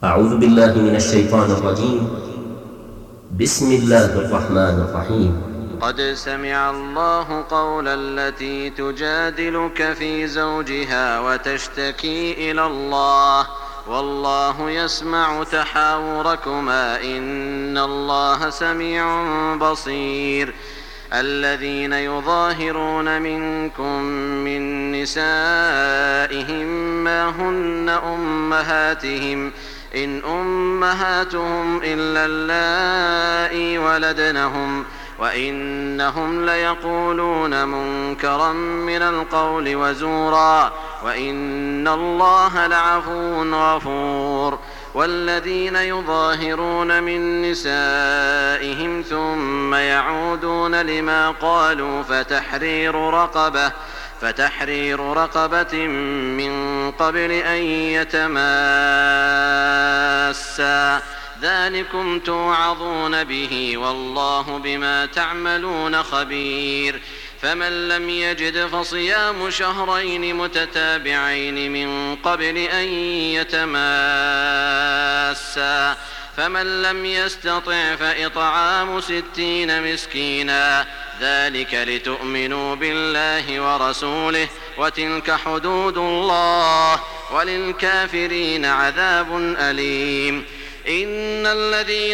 أعوذ بالله من الشيطان الرجيم. بسم الله الرحمن الرحيم. قد سمع الله قول التي تجادلك في زوجها وتشتكي إلى الله والله يسمع تحاوركما إن الله سميع بصير. الذين يظاهرون منكم من نسائهم ما هن أمهاتهم إن أمهاتهم إلا اللائي ولدنهم وإنهم ليقولون منكرا من القول وزورا وإن الله لعفو غفور. والذين يظاهرون من نسائهم ثم يعودون لما قالوا فتحرير رقبة من قبل أن يتماسا ذلكم توعظون به والله بما تعملون خبير. فمن لم يجد فصيام شهرين متتابعين من قبل أن يتماسا فمن لم يستطع فإطعام 60 مسكينا ذلك لتؤمنوا بالله ورسوله وتلك حدود الله وللكافرين عذاب أليم. إن الذين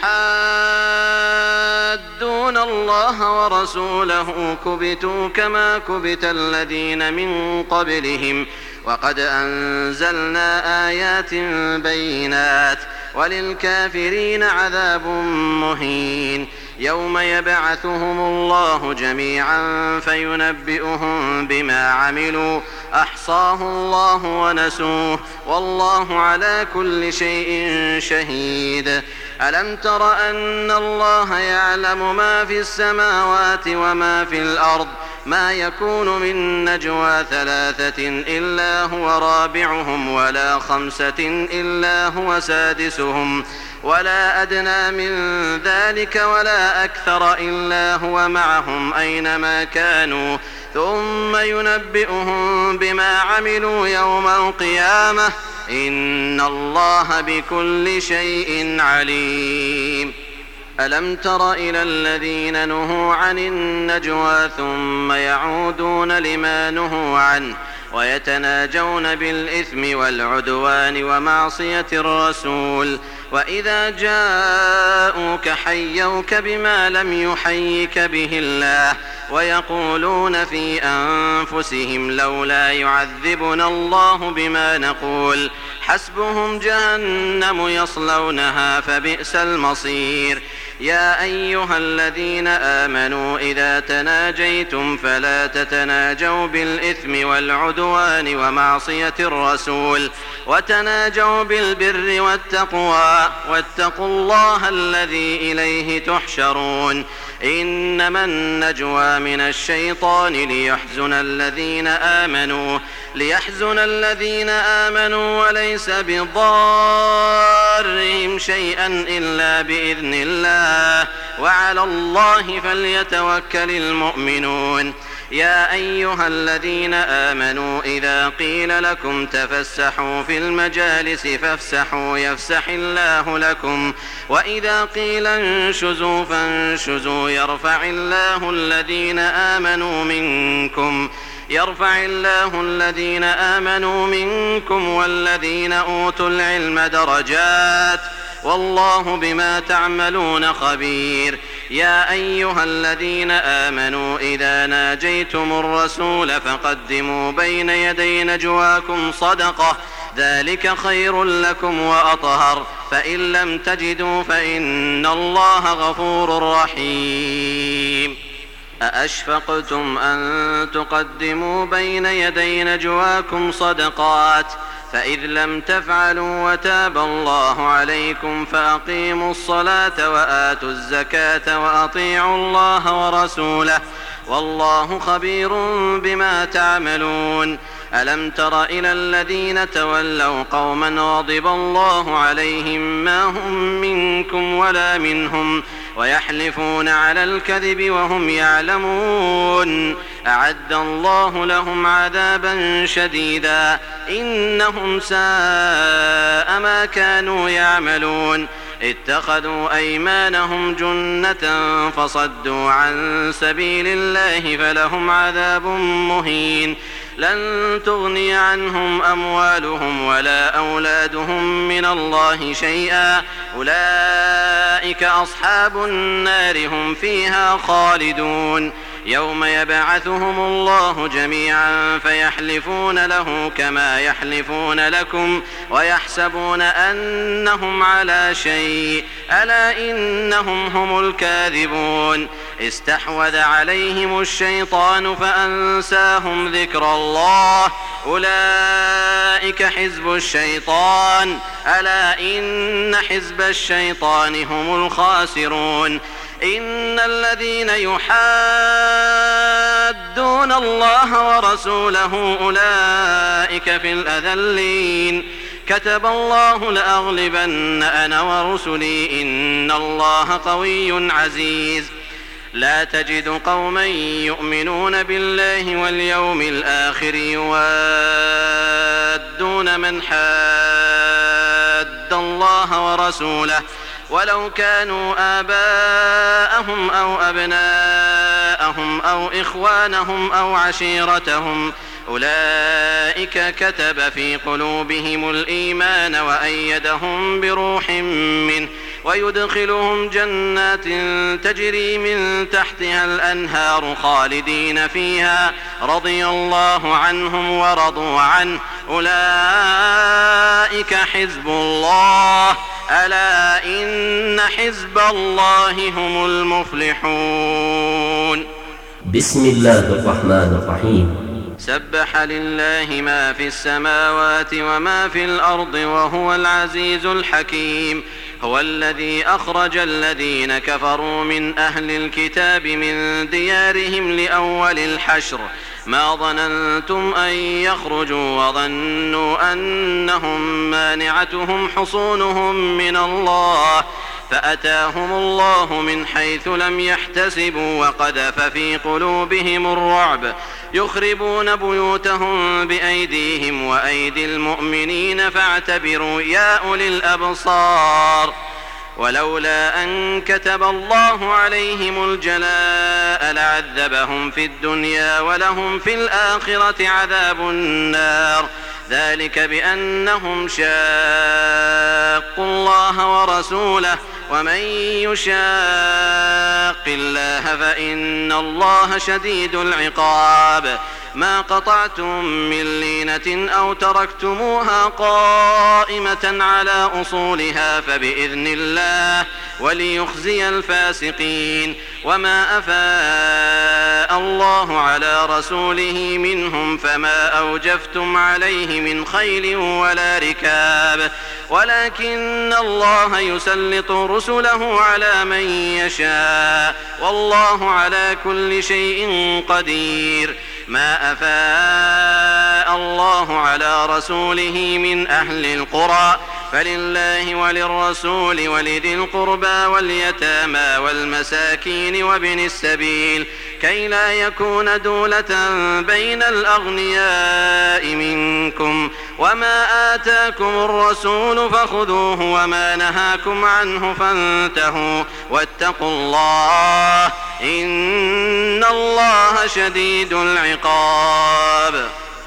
يحادون الله ورسوله كبتوا كما كبت الذين من قبلهم وقد أنزلنا آيات بينات وللكافرين عذاب مهين. يوم يبعثهم الله جميعا فينبئهم بما عملوا أحصاه الله ونسوه والله على كل شيء شهيد. ألم تر أن الله يعلم ما في السماوات وما في الأرض ما يكون من نجوى 3 إلا هو رابعهم ولا 5 إلا هو سادسهم ولا أدنى من ذلك ولا أكثر إلا هو معهم أينما كانوا ثم ينبئهم بما عملوا يوم القيامة إن الله بكل شيء عليم. ألم تر إلى الذين نهوا عن النجوى ثم يعودون لما نهوا عنه ويتناجون بالإثم والعدوان ومعصية الرسول وإذا جاءوك حيوك بما لم يحيك به الله ويقولون في أنفسهم لولا يعذبنا الله بما نقول حسبهم جهنم يصلونها فبئس المصير. يا أيها الذين آمنوا إذا تناجيتم فلا تتناجوا بالإثم والعدوان ومعصية الرسول وتناجوا بالبر والتقوى واتقوا الله الذي إليه تحشرون. إنما النجوى من الشيطان ليحزن الذين آمنوا وليس بضارهم شيئا إلا بإذن الله وعلى الله فليتوكل المؤمنون. يا أيها الذين آمنوا إذا قيل لكم تفسحوا في المجالس فافسحوا يفسح الله لكم وإذا قيل انشزوا فانشزوا يرفع الله الذين آمنوا منكم والذين أوتوا العلم درجات والله بما تعملون خبير. يا أيها الذين آمنوا إذا ناجيتم الرسول فقدموا بين يدي نجواكم صدقة ذلك خير لكم وأطهر فإن لم تجدوا فإن الله غفور رحيم. أأشفقتم أن تقدموا بين يدي نجواكم صدقات فإذ لم تفعلوا وتاب الله عليكم فأقيموا الصلاة وآتوا الزكاة وأطيعوا الله ورسوله والله خبير بما تعملون. ألم تر إلى الذين تولوا قوما غضب الله عليهم ما هم منكم ولا منهم ويحلفون على الكذب وهم يعلمون أعد الله لهم عذابا شديدا إنهم ساء ما كانوا يعملون اتخذوا أيمانهم جنة فصدوا عن سبيل الله فلهم عذاب مهين لن تغني عنهم أموالهم ولا أولادهم من الله شيئا أولئك أصحاب النار هم فيها خالدون يوم يبعثهم الله جميعا فيحلفون له كما يحلفون لكم ويحسبون أنهم على شيء ألا إنهم هم الكاذبون استحوذ عليهم الشيطان فأنساهم ذكر الله أولئك حزب الشيطان ألا إن حزب الشيطان هم الخاسرون إن الذين يحادون الله ورسوله أولئك في الأذلين كتب الله لأغلبن أنا ورسلي إن الله قوي عزيز لا تجد قوما يؤمنون بالله واليوم الآخر يوادون من حاد الله ورسوله ولو كانوا آباءهم أو أبناءهم أو إخوانهم أو عشيرتهم أولئك كتب في قلوبهم الإيمان وأيدهم بروح منه ويدخلهم جنات تجري من تحتها الأنهار خالدين فيها رضي الله عنهم ورضوا عنه أولئك حزب الله ألا إن حزب الله هم المفلحون بسم الله الرحمن الرحيم سبح لله ما في السماوات وما في الأرض وهو العزيز الحكيم هو الذي أخرج الذين كفروا من أهل الكتاب من ديارهم لأول الحشر ما ظننتم أن يخرجوا وظنوا أنهم مانعتهم حصونهم من الله فأتاهم الله من حيث لم يحتسبوا وقذف في قلوبهم الرعب يخربون بيوتهم بأيديهم وأيدي المؤمنين فاعتبروا يا أولي الأبصار ولولا أن كتب الله عليهم الجلاء لعذبهم في الدنيا ولهم في الآخرة عذاب النار ذلك بأنهم شاقوا الله ورسوله ومن يشاق الله فإن الله شديد العقاب ما قطعتم من لينة أو تركتموها قائمة على أصولها فبإذن الله وليخزي الفاسقين وما أفاء الله على رسوله منهم فما أوجفتم عليه من خيل ولا ركاب ولكن الله يسلط رسله على من يشاء والله على كل شيء قدير ما أفاء الله على رسوله من أهل القرى فلله وللرسول ولذي القربى واليتامى والمساكين وابن السبيل كي لا يكون دولة بين الأغنياء منكم وما آتاكم الرسول فخذوه وما نهاكم عنه فانتهوا واتقوا الله إن الله شديد العقاب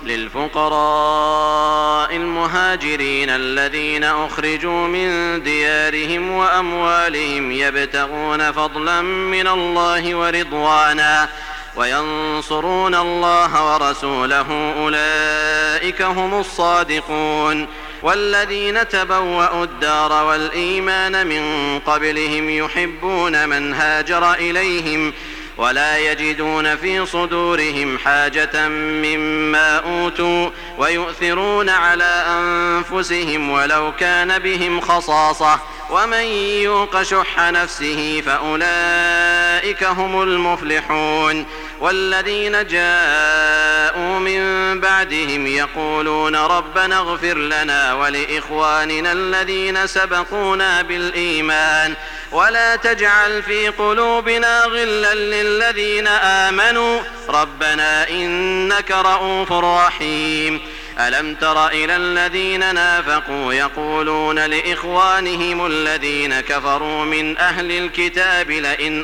للفقراء المهاجرين الذين أخرجوا من ديارهم وأموالهم يبتغون فضلا من الله ورضوانا وينصرون الله ورسوله أولئك هم الصادقون والذين تبوأوا الدار والإيمان من قبلهم يحبون من هاجر إليهم ولا يجدون في صدورهم حاجة مما أوتوا ويؤثرون على أنفسهم ولو كان بهم خصاصة ومن يوق شح نفسه فأولئك هم المفلحون والذين جاءوا من بعدهم يقولون ربنا اغفر لنا ولإخواننا الذين سبقونا بالإيمان ولا تجعل في قلوبنا غلا للذين آمنوا ربنا إنك رؤوف رحيم. ألم تر إلى الذين نافقوا يقولون لإخوانهم الذين كفروا من أهل الكتاب لئن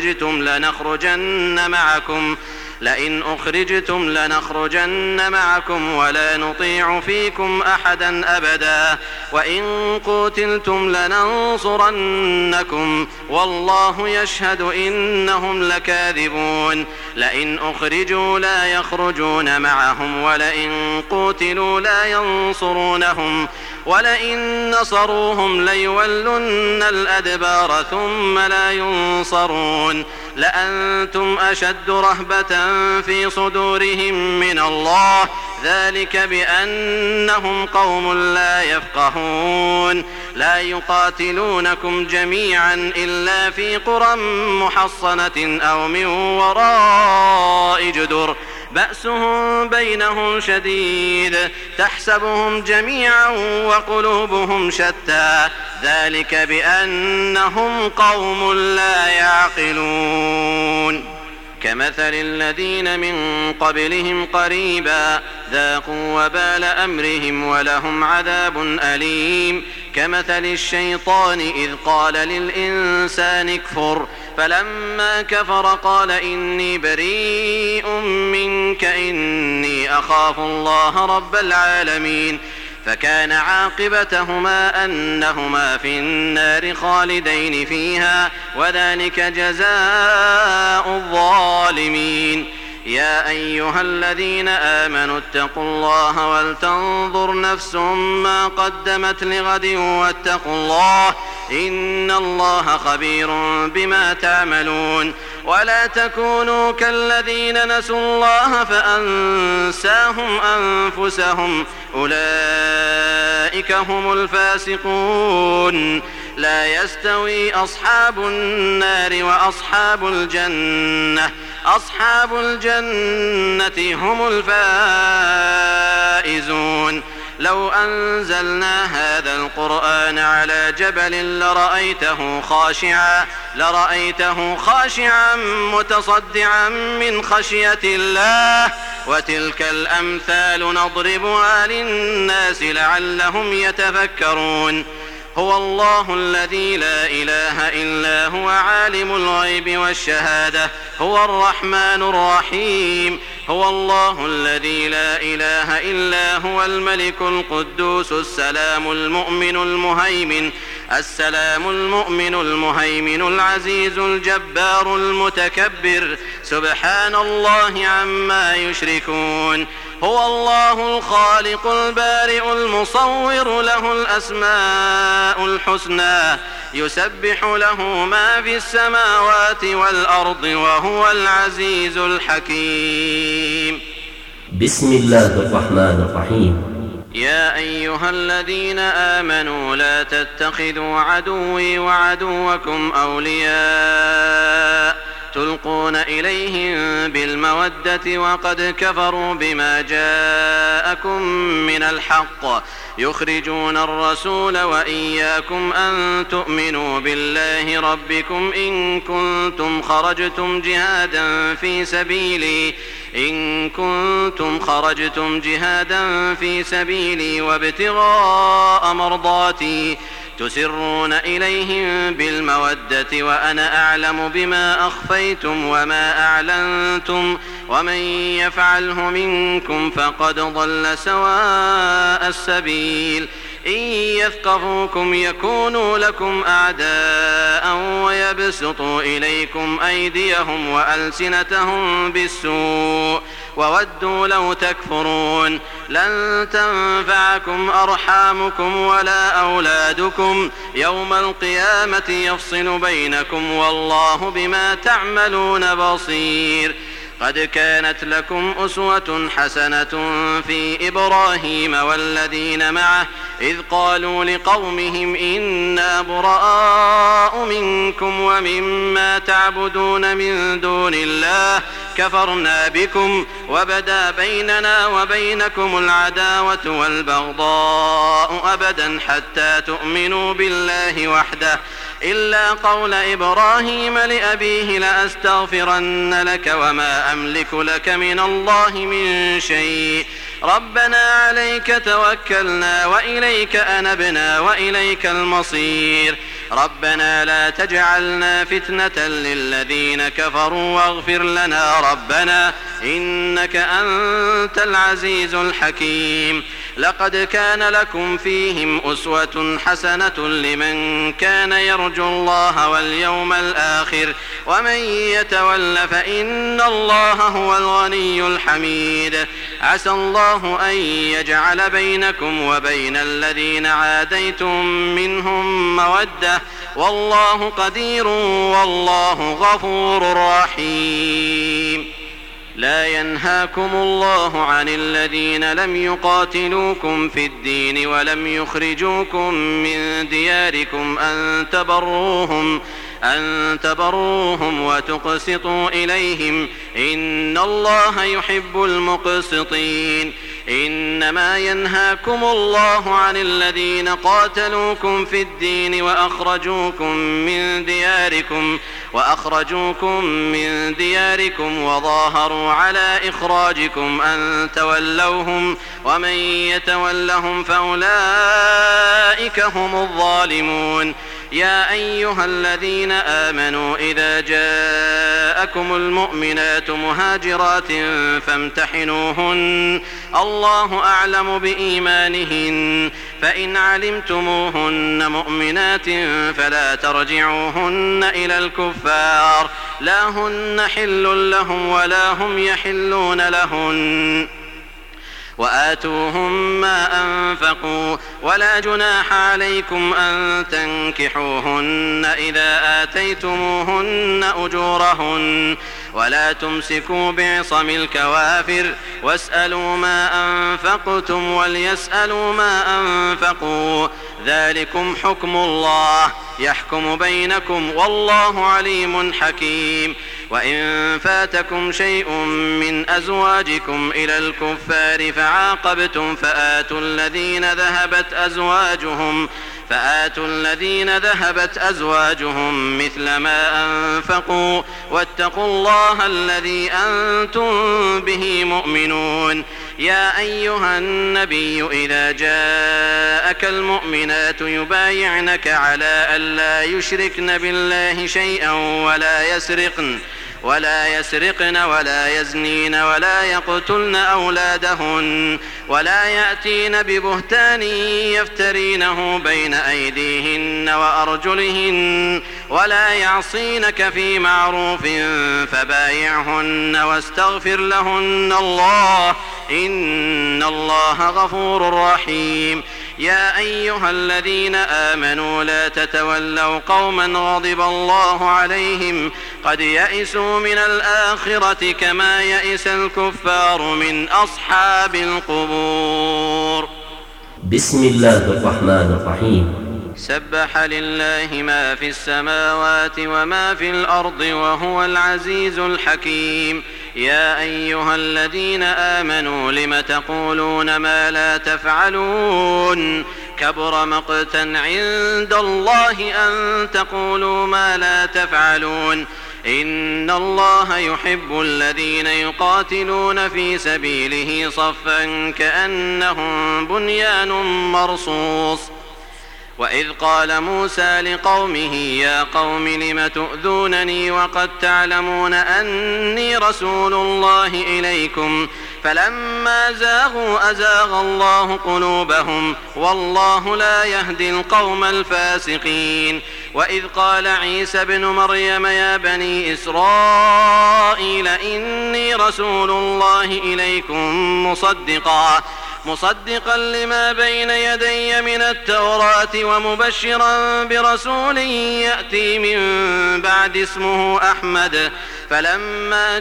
أخرجتم لنخرجن معكم ولا نطيع فيكم أحدا أبدا وإن قوتلتم لننصرنكم والله يشهد إنهم لكاذبون. لئن أخرجوا لا يخرجون معهم ولئن قوتلوا لا ينصرونهم ولئن نصروهم ليولن الأدبار ثم لا ينصرون. لأنتم أشد رهبة في صدورهم من الله ذلك بأنهم قوم لا يفقهون. لا يقاتلونكم جميعا إلا في قرى محصنة أو من وراء جدر بأسهم بينهم شديد تحسبهم جميعا وقلوبهم شتى ذلك بأنهم قوم لا يعقلون. كمثل الذين من قبلهم قريبا ذاقوا وبال أمرهم ولهم عذاب أليم. كمثل الشيطان إذ قال للإنسان اكفر فلما كفر قال إني بريء منك إني أخاف الله رب العالمين. فكان عاقبتهما أنهما في النار خالدين فيها وذلك جزاء الظالمين. يا أيها الذين آمنوا اتقوا الله ولتنظر نفس ما قدمت لغد واتقوا الله إن الله خبير بما تعملون. ولا تكونوا كالذين نسوا الله فأنساهم أنفسهم أولئك هم الفاسقون. لا يستوي أصحاب النار وأصحاب الجنة أصحاب الجنة هم الفائزون. لو أنزلنا هذا القرآن على جبل لرأيته خاشعا متصدعا من خشية الله. وتلك الأمثال نضربها للناس لعلهم يتفكرون. هو الله الذي لا إله إلا هو عالم الغيب والشهادة هو الرحمن الرحيم. هو الله الذي لا إله إلا هو الملك القدوس السلام المؤمن المهيمن العزيز الجبار المتكبر سبحان الله عما يشركون. هو الله الخالق البارئ المصور له الأسماء الحسنى يسبح له ما في السماوات والأرض وهو العزيز الحكيم. بسم الله الرحمن الرحيم. يا أيها الذين آمنوا لا تتخذوا عدوي وعدوكم أولياء تلقون إليهم بالمودة وقد كفروا بما جاءكم من الحق يخرجون الرسول وإياكم أن تؤمنوا بالله ربكم إن كنتم خرجتم جهادا في سبيلي وابتغاء مرضاتي تسرون إليهم بالمودة وأنا أعلم بما أخفيتم وما أعلنتم ومن يفعله منكم فقد ضل سواء السبيل. إن يثقفوكم يكونوا لكم أعداء ويبسطوا إليكم أيديهم وألسنتهم بالسوء وودوا لو تكفرون. لن تنفعكم أرحامكم ولا أولادكم يوم القيامة يفصل بينكم والله بما تعملون بصير. قد كانت لكم أسوة حسنة في إبراهيم والذين معه إذ قالوا لقومهم إنا براء منكم ومما تعبدون من دون الله كفرنا بكم وبدا بيننا وبينكم العداوة والبغضاء أبدا حتى تؤمنوا بالله وحده إلا قول إبراهيم لأبيه لأستغفرن لك وما أملك لك من الله من شيء ربنا عليك توكلنا وإليك أنبنا وإليك المصير ربنا لا تجعلنا فتنة للذين كفروا واغفر لنا ربنا إنك أنت العزيز الحكيم لقد كان لكم فيهم أسوة حسنة لمن كان يرجو الله واليوم الآخر ومن يتول فإن الله هو الغني الحميد عسى الله أن يجعل بينكم وبين الذين عاديتم منهم مودة والله قدير والله غفور رحيم لا ينهاكم الله عن الذين لم يقاتلوكم في الدين ولم يخرجوكم من دياركم أن تبروهم وتقسطوا إليهم إن الله يحب المقسطين إنما ينهاكم الله عن الذين قاتلوكم في الدين وأخرجوكم من دياركم وظاهروا على إخراجكم أن تولوهم ومن يتولهم فأولئك هم الظالمون يا أيها الذين آمنوا إذا جاءكم المؤمنات مهاجرات فامتحنوهن الله أعلم بإيمانهن فإن علمتموهن مؤمنات فلا ترجعوهن إلى الكفار لا هن حل لهم ولا هم يحلون لهن وآتوهم ما أنفقوا ولا جناح عليكم أن تنكحوهن إذا آتيتموهن أجورهن ولا تمسكوا بعصم الكوافر واسألوا ما أنفقتم وليسألوا ما أنفقوا ذلكم حكم الله يحكم بينكم والله عليم حكيم وإن فاتكم شيء من أزواجكم إلى الكفار فعاقبتم فآتوا الذين ذهبت أزواجهم مثل ما أنفقوا واتقوا الله الذي أنتم به مؤمنون يا أيها النبي إذا جاءك المؤمنات يبايعنك على ألا يشركن بالله شيئا ولا يسرقن ولا يزنين ولا يقتلن أولادهن ولا يأتين ببهتان يفترينه بين أيديهن وأرجلهن ولا يعصينك في معروف فبايعهن واستغفر لهن الله إن الله غفور رحيم يا أيها الذين آمنوا لا تتولوا قوما غضب الله عليهم قد يئسوا من الآخرة كما يئس الكفار من أصحاب القبور بسم الله الرحمن الرحيم سبح لله ما في السماوات وما في الأرض وهو العزيز الحكيم يا أيها الذين آمنوا لم تقولون ما لا تفعلون كبر مقتا عند الله أن تقولوا ما لا تفعلون إن الله يحب الذين يقاتلون في سبيله صفا كأنهم بنيان مرصوص وإذ قال موسى لقومه يا قوم لم تؤذونني وقد تعلمون أني رسول الله إليكم فلما زاغوا أزاغ الله قلوبهم والله لا يهدي القوم الفاسقين وإذ قال عيسى ابن مريم يا بني إسرائيل إني رسول الله إليكم مصدقا لما بين يدي من التوراة ومبشرا برسول يأتي من بعد اسمه أحمد فلما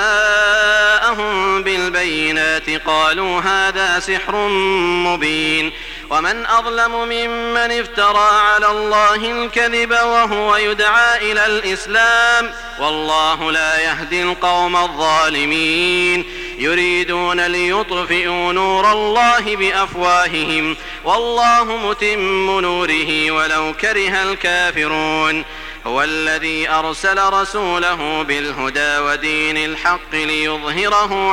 جاءهم بالبينات قالوا هذا سحر مبين ومن أظلم ممن افترى على الله الكذب وهو يدعى إلى الإسلام والله لا يهدي القوم الظالمين يريدون ليطفئوا نور الله بأفواههم والله متم نوره ولو كره الكافرون هو الذي أرسل رسوله بالهدى ودين الحق ليظهره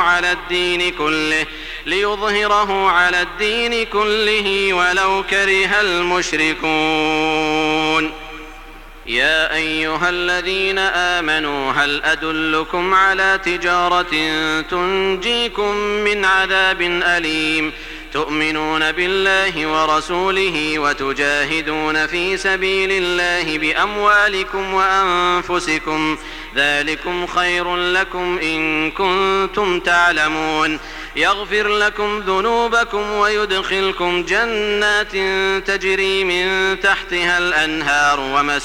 على الدين كله ولو كره المشركون يا أيها الذين آمنوا هل أدلكم على تجارة تنجيكم من عذاب أليم تؤمنون بالله ورسوله وتجاهدون في سبيل الله بأموالكم وأنفسكم ذلكم خير لكم إن كنتم تعلمون يغفر لكم ذنوبكم ويدخلكم جنات تجري من تحتها الأنهار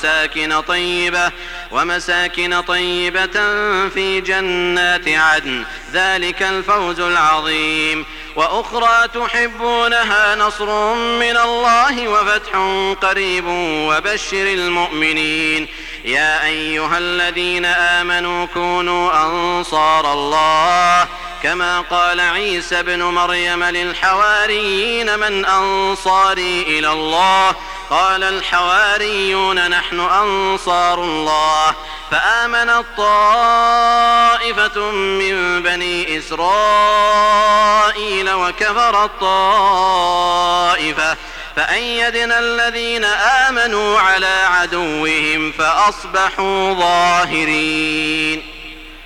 ومساكن طيبة في جنات عدن ذلك الفوز العظيم وأخرى تحبونها نصر من الله وفتح قريب وبشر المؤمنين يا أيها الذين آمنوا كونوا أنصار الله كما قال عيسى ابن مريم للحواريين من أنصاري إلى الله قال الحواريون نحن أنصار الله فآمنت طائفة من بني إسرائيل وكفرت طائفة فأيدنا الذين آمنوا على عدوهم فأصبحوا ظاهرين